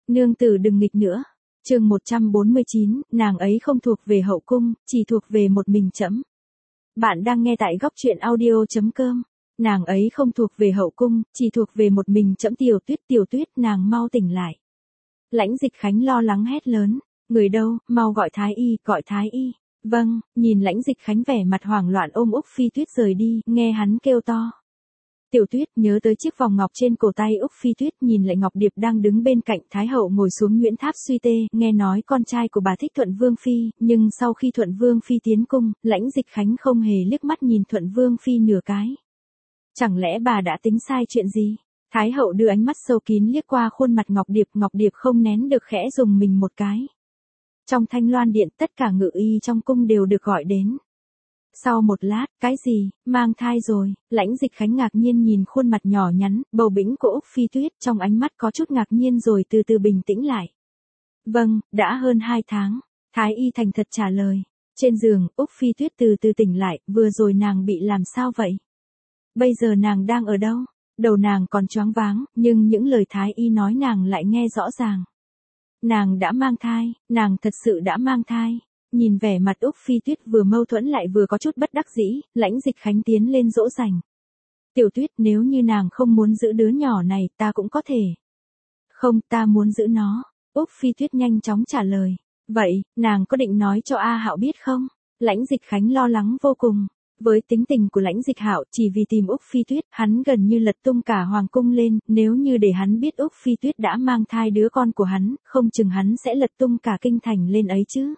Nương tử đừng nghịch nữa. Chương 149, nàng ấy không thuộc về hậu cung, chỉ thuộc về một mình trẫm. Bạn đang nghe tại góc truyện audio.com. Nàng ấy không thuộc về hậu cung, chỉ thuộc về một mình trẫm. Tiểu tuyết, nàng mau tỉnh lại. Lãnh Dịch Khánh lo lắng hét lớn, người đâu, mau gọi thái y, gọi thái y. Vâng, nhìn Lãnh Dịch Khánh vẻ mặt hoảng loạn ôm Úc Phi Tuyết rời đi, nghe hắn kêu to. Tiểu Tuyết nhớ tới chiếc vòng ngọc trên cổ tay Úc Phi Tuyết, nhìn lại Ngọc Điệp đang đứng bên cạnh. Thái hậu ngồi xuống Nguyễn Tháp suy tê, nghe nói con trai của bà thích Thuận Vương Phi, nhưng sau khi Thuận Vương Phi tiến cung, Lãnh Dịch Khánh không hề liếc mắt nhìn Thuận Vương Phi nửa cái. Chẳng lẽ bà đã tính sai chuyện gì? Thái hậu đưa ánh mắt sâu kín liếc qua khuôn mặt Ngọc Điệp không nén được khẽ dùng mình một cái. Trong Thanh Loan Điện tất cả ngự y trong cung đều được gọi đến. Sau một lát, cái gì, mang thai rồi, Lãnh Dịch Khánh ngạc nhiên nhìn khuôn mặt nhỏ nhắn, bầu bĩnh của Úc Phi Tuyết, trong ánh mắt có chút ngạc nhiên rồi từ từ bình tĩnh lại. Vâng, đã hơn 2 tháng, Thái y thành thật trả lời. Trên giường, Úc Phi Tuyết từ từ tỉnh lại, vừa rồi nàng bị làm sao vậy? Bây giờ nàng đang ở đâu? Đầu nàng còn choáng váng, nhưng những lời Thái y nói nàng lại nghe rõ ràng. Nàng đã mang thai, nàng thật sự đã mang thai. Nhìn vẻ mặt Úc Phi Tuyết vừa mâu thuẫn lại vừa có chút bất đắc dĩ, Lãnh Dịch Khánh tiến lên dỗ dành. Tiểu Tuyết, nếu như nàng không muốn giữ đứa nhỏ này, ta cũng có thể. Không, ta muốn giữ nó. Úc Phi Tuyết nhanh chóng trả lời. Vậy, nàng có định nói cho A Hạo biết không? Lãnh Dịch Khánh lo lắng vô cùng. Với tính tình của Lãnh Dịch Hạo, chỉ vì tìm Úc Phi Tuyết, hắn gần như lật tung cả hoàng cung lên, nếu như để hắn biết Úc Phi Tuyết đã mang thai đứa con của hắn, không chừng hắn sẽ lật tung cả kinh thành lên ấy chứ.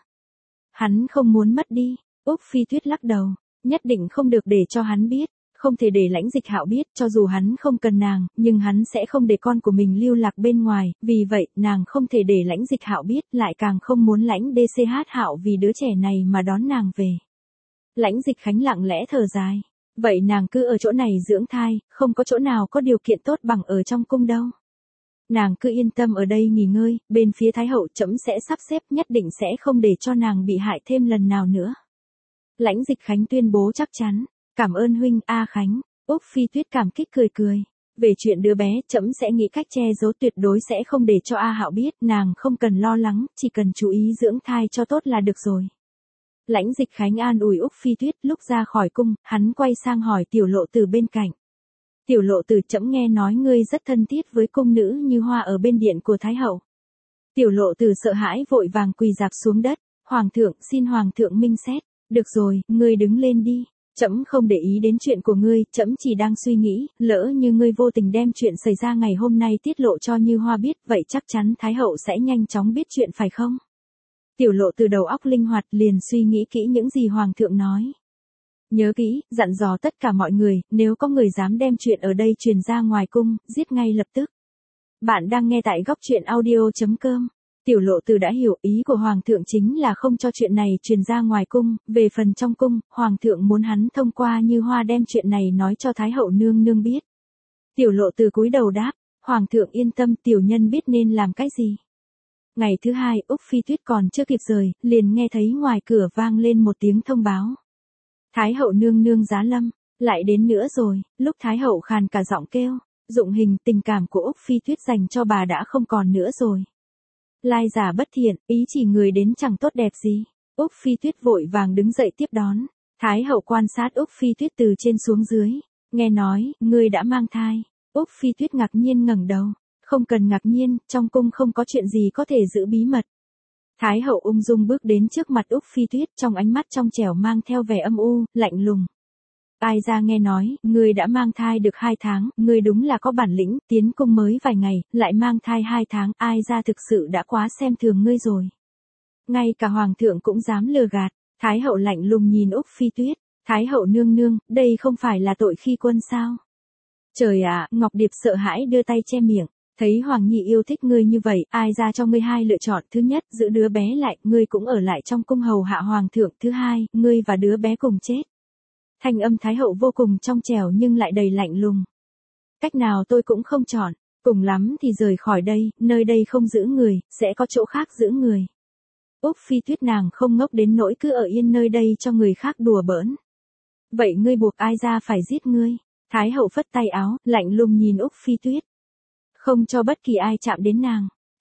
Hắn không muốn mất đi. Úc Phi Tuyết lắc đầu, nhất định không được để cho hắn biết, không thể để Lãnh Dịch Hạo biết, cho dù hắn không cần nàng, nhưng hắn sẽ không để con của mình lưu lạc bên ngoài, vì vậy, nàng không thể để Lãnh Dịch Hạo biết, lại càng không muốn Lãnh DCH Hạo vì đứa trẻ này mà đón nàng về. Lãnh Dịch Khánh lặng lẽ thở dài, vậy nàng cứ ở chỗ này dưỡng thai, không có chỗ nào có điều kiện tốt bằng ở trong cung đâu. Nàng cứ yên tâm ở đây nghỉ ngơi, bên phía Thái hậu trẫm sẽ sắp xếp, nhất định sẽ không để cho nàng bị hại thêm lần nào nữa. Lãnh Dịch Khánh tuyên bố chắc chắn, cảm ơn huynh A Khánh. Úc Phi Tuyết cảm kích cười. Về chuyện đứa bé, trẫm sẽ nghĩ cách che giấu, tuyệt đối sẽ không để cho A Hạo biết, nàng không cần lo lắng, chỉ cần chú ý dưỡng thai cho tốt là được rồi. Lãnh Dịch Khánh an ủi Úc Phi Tuyết, lúc ra khỏi cung, hắn quay sang hỏi Tiểu Lộ Tử bên cạnh. Tiểu Lộ Tử, trẫm nghe nói ngươi rất thân thiết với cung nữ Như Hoa ở bên điện của Thái hậu. Tiểu Lộ Tử sợ hãi vội vàng quỳ rạp xuống đất, Hoàng thượng, xin Hoàng thượng minh xét. Được rồi, ngươi đứng lên đi, trẫm không để ý đến chuyện của ngươi, trẫm chỉ đang suy nghĩ, lỡ như ngươi vô tình đem chuyện xảy ra ngày hôm nay tiết lộ cho Như Hoa biết, vậy chắc chắn Thái hậu sẽ nhanh chóng biết chuyện phải không? Tiểu Lộ Từ đầu óc linh hoạt liền suy nghĩ kỹ những gì Hoàng thượng nói. Nhớ kỹ, dặn dò tất cả mọi người, nếu có người dám đem chuyện ở đây truyền ra ngoài cung, giết ngay lập tức. Bạn đang nghe tại góc truyện audio.com. Tiểu Lộ Từ đã hiểu ý của Hoàng thượng chính là không cho chuyện này truyền ra ngoài cung, về phần trong cung, Hoàng thượng muốn hắn thông qua Như Hoa đem chuyện này nói cho Thái hậu nương nương biết. Tiểu Lộ Từ cúi đầu đáp, Hoàng thượng yên tâm, tiểu nhân biết nên làm cái gì. Ngày thứ hai, Úc Phi Tuyết còn chưa kịp rời, liền nghe thấy ngoài cửa vang lên một tiếng thông báo. Thái hậu nương nương giá lâm, lại đến nữa rồi. Lúc Thái hậu khàn cả giọng kêu, Dụng Hình, tình cảm của Úc Phi Tuyết dành cho bà đã không còn nữa rồi. Lai giả bất thiện, ý chỉ người đến chẳng tốt đẹp gì. Úc Phi Tuyết vội vàng đứng dậy tiếp đón. Thái hậu quan sát Úc Phi Tuyết từ trên xuống dưới, nghe nói, ngươi đã mang thai. Úc Phi Tuyết ngạc nhiên ngẩng đầu. Không cần ngạc nhiên, trong cung không có chuyện gì có thể giữ bí mật. Thái hậu ung dung bước đến trước mặt Úc Phi Tuyết, trong ánh mắt trong trẻo mang theo vẻ âm u, lạnh lùng. Ai ra nghe nói, ngươi đã mang thai được 2 tháng, ngươi đúng là có bản lĩnh, tiến cung mới vài ngày, lại mang thai 2 tháng, ai ra thực sự đã quá xem thường ngươi rồi. Ngay cả Hoàng thượng cũng dám lừa gạt. Thái hậu lạnh lùng nhìn Úc Phi Tuyết, Thái hậu nương nương, đây không phải là tội khi quân sao? Trời ạ, Ngọc Điệp sợ hãi đưa tay che miệng. Thấy Hoàng Nhi yêu thích ngươi như vậy, ai ra cho ngươi hai lựa chọn, thứ nhất, giữ đứa bé lại, ngươi cũng ở lại trong cung hầu hạ Hoàng thượng, thứ hai, ngươi và đứa bé cùng chết. Thanh âm Thái hậu vô cùng trong trẻo nhưng lại đầy lạnh lùng. Cách nào tôi cũng không chọn, cùng lắm thì rời khỏi đây, nơi đây không giữ người, sẽ có chỗ khác giữ người. Úc Phi Tuyết nàng không ngốc đến nỗi cứ ở yên nơi đây cho người khác đùa bỡn. Vậy ngươi buộc ai ra phải giết ngươi? Thái hậu phất tay áo, lạnh lùng nhìn Úc Phi Tuyết. Không cho bất kỳ ai chạm đến nàng.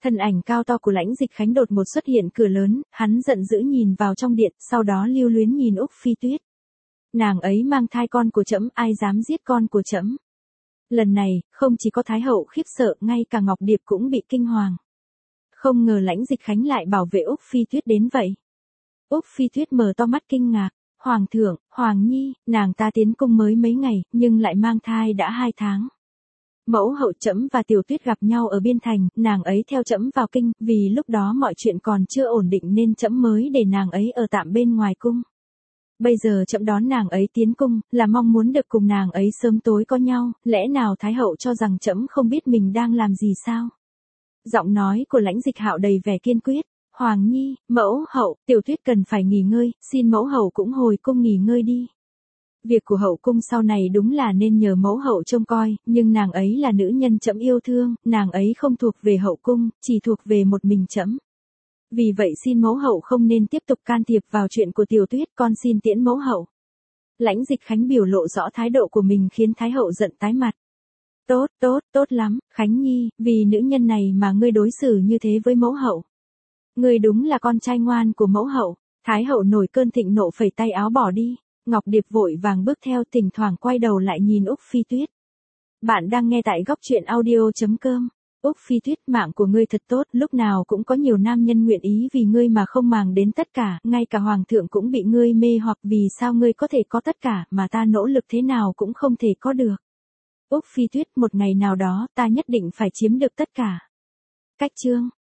Thân ảnh cao to của Lãnh Dịch Khánh đột một xuất hiện cửa lớn, hắn giận dữ nhìn vào trong điện, sau đó lưu luyến nhìn Úc Phi Tuyết. Nàng ấy mang thai con của trẫm, ai dám giết con của trẫm? Lần này, không chỉ có Thái hậu khiếp sợ, ngay cả Ngọc Điệp cũng bị kinh hoàng. Không ngờ Lãnh Dịch Khánh lại bảo vệ Úc Phi Tuyết đến vậy. Úc Phi Tuyết mở to mắt kinh ngạc. Hoàng thượng, Hoàng nhi, nàng ta tiến cung mới mấy ngày, nhưng lại mang thai đã 2 tháng. Mẫu hậu, trẫm và Tiểu Tuyết gặp nhau ở biên thành, nàng ấy theo trẫm vào kinh, vì lúc đó mọi chuyện còn chưa ổn định nên trẫm mới để nàng ấy ở tạm bên ngoài cung. Bây giờ trẫm đón nàng ấy tiến cung, là mong muốn được cùng nàng ấy sớm tối có nhau, lẽ nào Thái hậu cho rằng trẫm không biết mình đang làm gì sao? Giọng nói của Lãnh Dịch Hạo đầy vẻ kiên quyết. Hoàng nhi, mẫu hậu, Tiểu Tuyết cần phải nghỉ ngơi, xin mẫu hậu cũng hồi cung nghỉ ngơi đi. Việc của hậu cung sau này đúng là nên nhờ mẫu hậu trông coi, nhưng nàng ấy là nữ nhân trẫm yêu thương, nàng ấy không thuộc về hậu cung, chỉ thuộc về một mình trẫm. Vì vậy xin mẫu hậu không nên tiếp tục can thiệp vào chuyện của Tiểu Tuyết, con xin tiễn mẫu hậu. Lãnh Dịch Khánh biểu lộ rõ thái độ của mình khiến Thái hậu giận tái mặt. Tốt lắm, Khánh nhi, vì nữ nhân này mà ngươi đối xử như thế với mẫu hậu. Ngươi đúng là con trai ngoan của mẫu hậu. Thái hậu nổi cơn thịnh nộ phẩy tay áo bỏ đi. Ngọc Điệp vội vàng bước theo, thỉnh thoảng quay đầu lại nhìn Úc Phi Tuyết. Bạn đang nghe tại góc truyện audio.com. Úc Phi Tuyết, mạng của ngươi thật tốt, lúc nào cũng có nhiều nam nhân nguyện ý vì ngươi mà không màng đến tất cả, ngay cả hoàng thượng cũng bị ngươi mê hoặc, vì sao ngươi có thể có tất cả mà ta nỗ lực thế nào cũng không thể có được. Úc Phi Tuyết, một ngày nào đó ta nhất định phải chiếm được tất cả. Cách chương